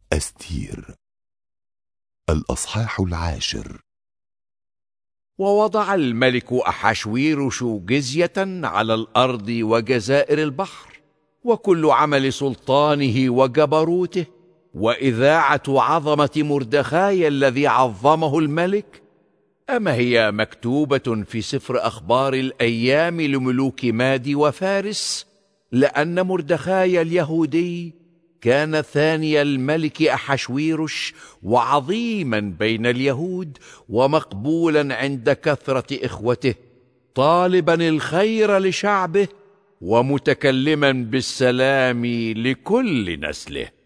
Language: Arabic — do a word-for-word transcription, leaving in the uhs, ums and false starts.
أستير. الأصحاح العاشر. ووضع الملك أحشويرش جزية على الأرض وجزائر البحر، وكل عمل سلطانه وجبروته، وإذاعة عظمة مردخاي الذي عظمه الملك، أما هي مكتوبة في سفر أخبار الأيام لملوك ماد وفارس، لأن مردخاي اليهودي كان ثاني الملك أحشويرش، وعظيما بين اليهود، ومقبولا عند كثرة إخوته، طالبا الخير لشعبه، ومتكلما بالسلام لكل نسله.